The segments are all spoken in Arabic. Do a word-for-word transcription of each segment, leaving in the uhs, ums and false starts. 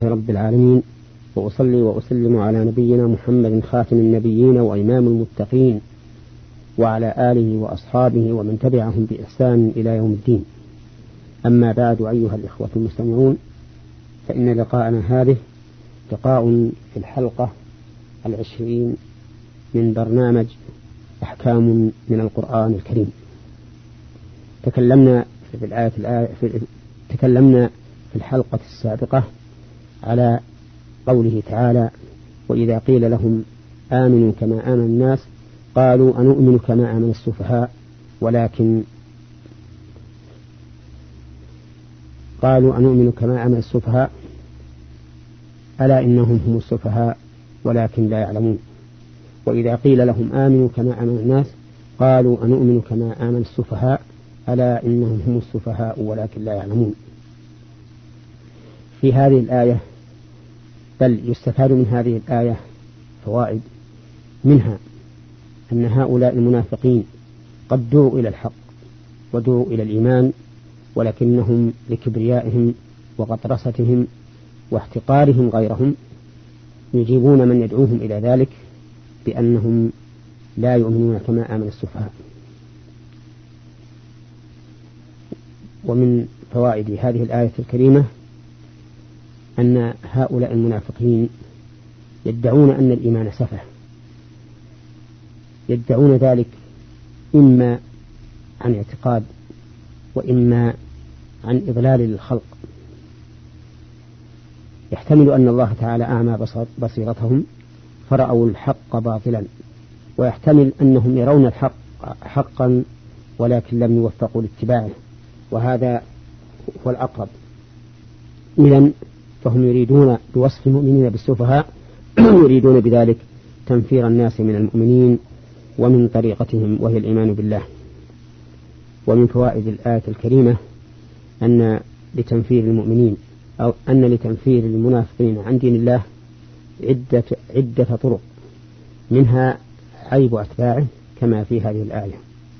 رب العالمين، وأصلي وأسلم على نبينا محمد خاتم النبيين وإمام المتقين، وعلى آله وأصحابه ومن تبعهم بإحسان إلى يوم الدين. أما بعد، أيها الإخوة المستمعون، فإن لقاءنا هذه لقاء في الحلقة العشرين من برنامج أحكام من القرآن الكريم. تكلمنا في الآية الآية في تكلمنا في الحلقة السابقة على قوله تعالى: وإذا قيل لهم آمنوا كما آمن الناس قالوا أنؤمن كما آمن السفهاء ولكن قالوا أنؤمن كما آمن السفهاء ألا إنهم هم السفهاء ولكن لا يعلمون. وإذا قيل لهم آمنوا كما آمن الناس قالوا أنؤمن كما آمن السفهاء ألا إنهم هم السفهاء ولكن لا يعلمون. في هذه الآية بل يستفاد من هذه الآية فوائد، منها أن هؤلاء المنافقين قد دعوا إلى الحق ودعوا إلى الإيمان، ولكنهم لكبريائهم وغطرستهم واحتقارهم غيرهم يجيبون من يدعوهم إلى ذلك بأنهم لا يؤمنون كما آمن السفهاء. ومن فوائد هذه الآية الكريمة أن هؤلاء المنافقين يدعون أن الإيمان سفه، يدعون ذلك إما عن اعتقاد وإما عن إضلال للخلق. يحتمل أن الله تعالى أعمى بصيرتهم فرأوا الحق باطلا، ويحتمل أنهم يرون الحق حقا ولكن لم يوفقوا لاتباعه، وهذا هو الأقرب. إذن فهم يريدون بوصف المؤمنين بالسفهاء يريدون بذلك تنفير الناس من المؤمنين ومن طريقتهم وهي الإيمان بالله. ومن فوائد الآية الكريمة أن لتنفير المؤمنين أو أن لتنفير المنافقين عن دين الله عدة, عدة طرق، منها عيب أتباعه كما في هذه الآية.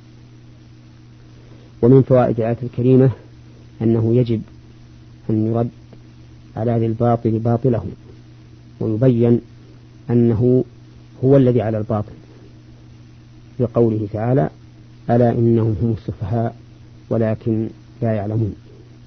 ومن فوائد الآية الكريمة أنه يجب أن يرد على ذي الباطل باطله ويبين أنه هو الذي على الباطل، بقوله تعالى: ألا إنهم هم السفهاء ولكن لا يعلمون.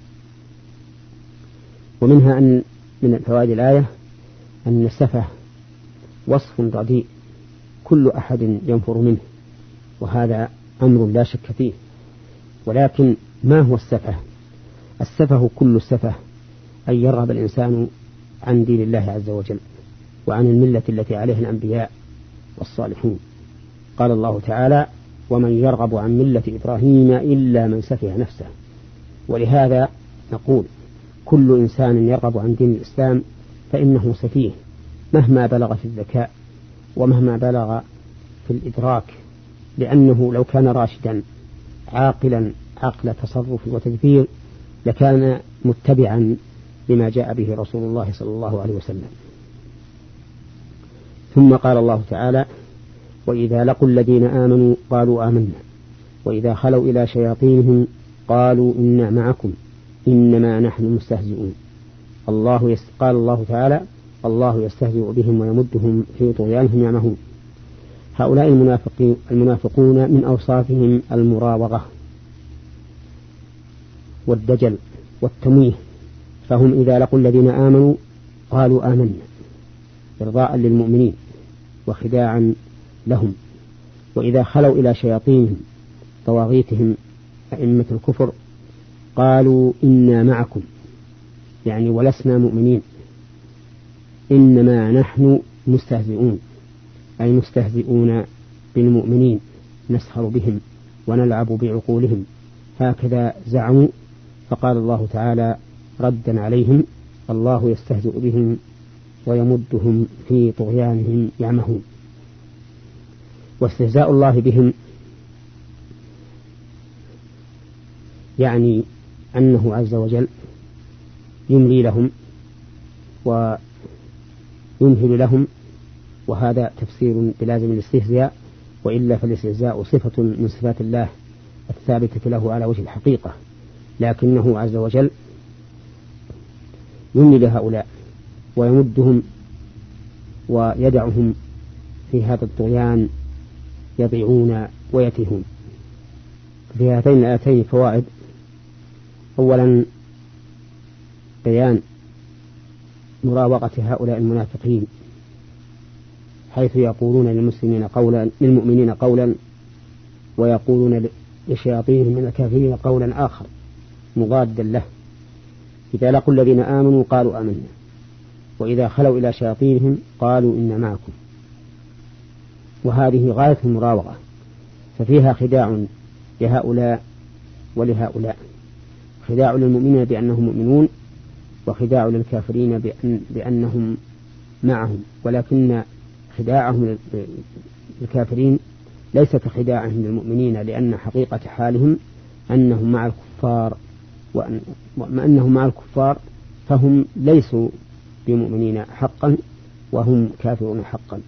ومنها أن من فوائد الآية أن السفه وصف رديء كل أحد ينفر منه، وهذا أمر لا شك فيه. ولكن ما هو السفه؟ السفه كل السفه أن يرغب الإنسان عن دين الله عز وجل وعن الملة التي عليها الأنبياء والصالحون. قال الله تعالى: ومن يرغب عن ملة إبراهيم إلا من سفه نفسه. ولهذا نقول كل إنسان يرغب عن دين الإسلام فإنه سفيه مهما بلغ في الذكاء ومهما بلغ في الإدراك، لأنه لو كان راشدا عاقلا عقل تصرف وتدبير لكان متبعا لما جاء به رسول الله صلى الله عليه وسلم. ثم قال الله تعالى: وإذا لقوا الذين آمنوا قالوا آمنا وإذا خلوا إلى شياطينهم قالوا إنا معكم إنما نحن مستهزئون. الله يست... قال الله تعالى: الله يستهزئ بهم ويمدهم في طغيانهم يعمهون. هؤلاء المنافقين المنافقون من أوصافهم المراوغة والدجل والتمويه، فهم إذا لقوا الذين آمنوا قالوا آمنا إرضاء للمؤمنين وخداعا لهم، وإذا خلوا إلى شياطينهم طواغيتهم أئمة الكفر قالوا إنا معكم، يعني ولسنا مؤمنين، إنما نحن مستهزئون، أي مستهزئون بالمؤمنين نسخر بهم ونلعب بعقولهم، هكذا زعموا. فقال الله تعالى ردا عليهم: الله يستهزئ بهم ويمدهم في طغيانهم يعمهون. واستهزاء الله بهم يعني أنه عز وجل يملي لهم ويمهل لهم، وهذا تفسير بلازم الاستهزاء، وإلا فالاستهزاء صفة من صفات الله الثابتة له على وجه الحقيقة، لكنه عز وجل يملي لهؤلاء ويمدهم ويدعهم في هذا الطغيان يضيعون ويتيهون. في هاتين الآيتين فوائد: أولا بيان مراوغة هؤلاء المنافقين، حيث يقولون للمسلمين قولا للمؤمنين قولا ويقولون لشياطينهم من الكافرين قولا آخر مضادا له. إذا لقوا الذين آمنوا قالوا آمنا، وإذا خلوا إلى شياطينهم قالوا إنا معكم. وهذه غاية المراوغة، ففيها خداع لهؤلاء ولهؤلاء، خداع للمؤمنين بأنهم مؤمنون، وخداع للكافرين بأن بأنهم معهم، ولكن خداعهم للكافرين ليس كخداعهم للمؤمنين، لأن حقيقة حالهم أنهم مع الكفار، وأنهم مع الكفار فهم ليسوا بمؤمنين حقا وهم كافرون حقا.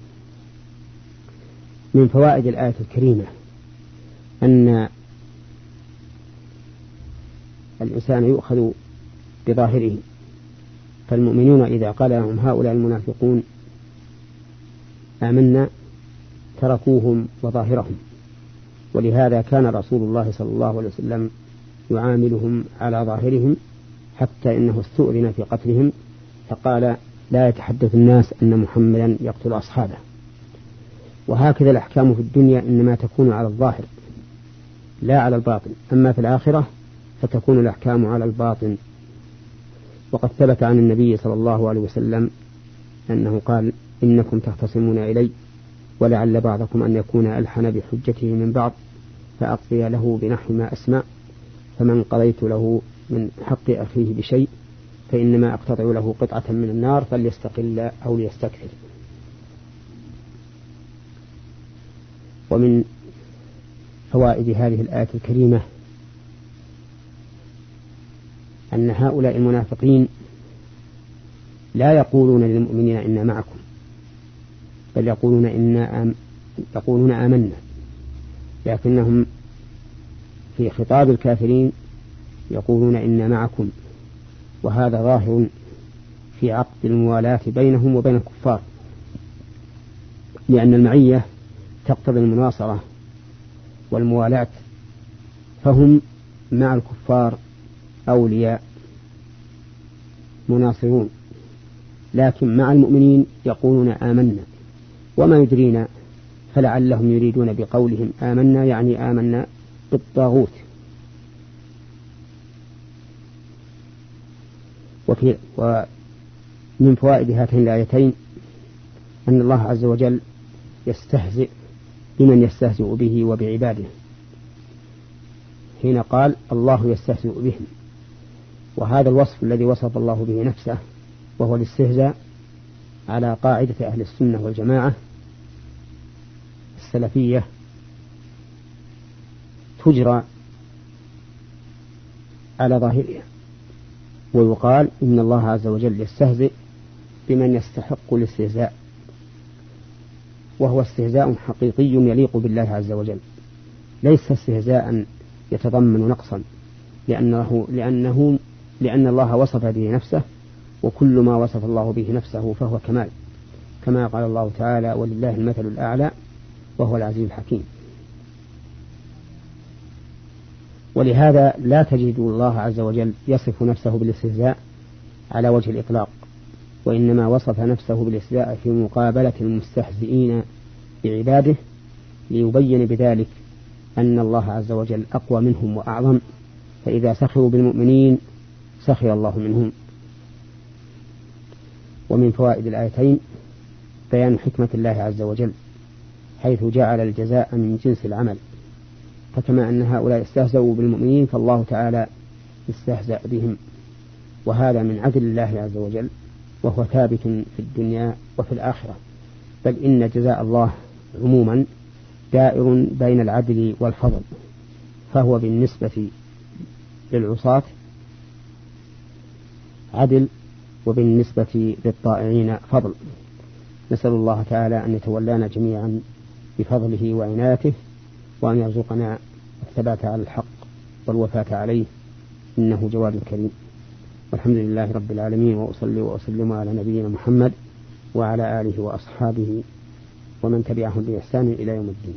من فوائد الآية الكريمة أن الإنسان يؤخذ بظاهره، فالمؤمنون إذا قال لهم هؤلاء المنافقون آمنا تركوهم وظاهرهم، ولهذا كان رسول الله صلى الله عليه وسلم يعاملهم على ظاهرهم، حتى إنه استؤذن في قتلهم فقال لا يتحدث الناس أن محمدا يقتل أصحابه. وهكذا الأحكام في الدنيا إنما تكون على الظاهر لا على الباطن، أما في الآخرة فتكون الأحكام على الباطن. وقد ثبت عن النبي صلى الله عليه وسلم أنه قال إنكم تختصمون إلي ولعل بعضكم أن يكون ألحن بحجته من بعض، فأقضي له بنحو ما أسمع، فمن قضيت له من حق أخيه بشيء فإنما أقتطع له قطعة من النار فليستقل أو ليستكثر. ومن فوائد هذه الآية الكريمة أن هؤلاء المنافقين لا يقولون للمؤمنين إنا معكم، بل يقولون إنا آم يقولون آمنا، لكنهم في خطاب الكافرين يقولون إنا معكم، وهذا ظاهر في عقد الموالاة بينهم وبين الكفار، لأن المعية تقتضي المناصرة والموالاة، فهم مع الكفار أولياء مناصرون، لكن مع المؤمنين يقولون آمنا. وما يدرينا فلعلهم يريدون بقولهم آمنا يعني آمنا بالطاغوت. وفي ومن فوائد هاتين الآيتين أن الله عز وجل يستهزئ بمن يستهزئ به وبعباده، حين قال الله يستهزئ بهم، وهذا الوصف الذي وصف الله به نفسه وهو الاستهزاء على قاعدة أهل السنة والجماعة السلفية تجرى على ظاهرها، ويقال إن الله عز وجل يستهزئ بمن يستحق الاستهزاء، وهو استهزاء حقيقي يليق بالله عز وجل، ليس استهزاء يتضمن نقصا، لأنه لأنه لأن الله وصف به نفسه، وكل ما وصف الله به نفسه فهو كمال، كما قال الله تعالى ولله المثل الأعلى وهو العزيز الحكيم. ولهذا لا تجد الله عز وجل يصف نفسه بالاستهزاء على وجه الإطلاق، وإنما وصف نفسه بالاستهزاء في مقابلة المستهزئين بعباده، ليبين بذلك أن الله عز وجل أقوى منهم وأعظم، فإذا سخروا بالمؤمنين سخر الله منهم. ومن فوائد الآيتين بيان حكمة الله عز وجل، حيث جعل الجزاء من جنس العمل، فكما أن هؤلاء استهزأوا بالمؤمنين فالله تعالى استهزأ بهم، وهذا من عدل الله عز وجل، وهو ثابت في الدنيا وفي الآخرة، بل إن جزاء الله عموما دائر بين العدل والفضل، فهو بالنسبة للعصاة عدل، وبالنسبة للطائعين فضل. نسأل الله تعالى أن يتولانا جميعا بفضله وعنايته، وأن يرزقنا الثبات على الحق والوفاة عليه، إنه جواد كريم. والحمد لله رب العالمين، وأصلي وأسلم على نبينا محمد وعلى آله وأصحابه ومن تبعهم بإحسان إلى يوم الدين.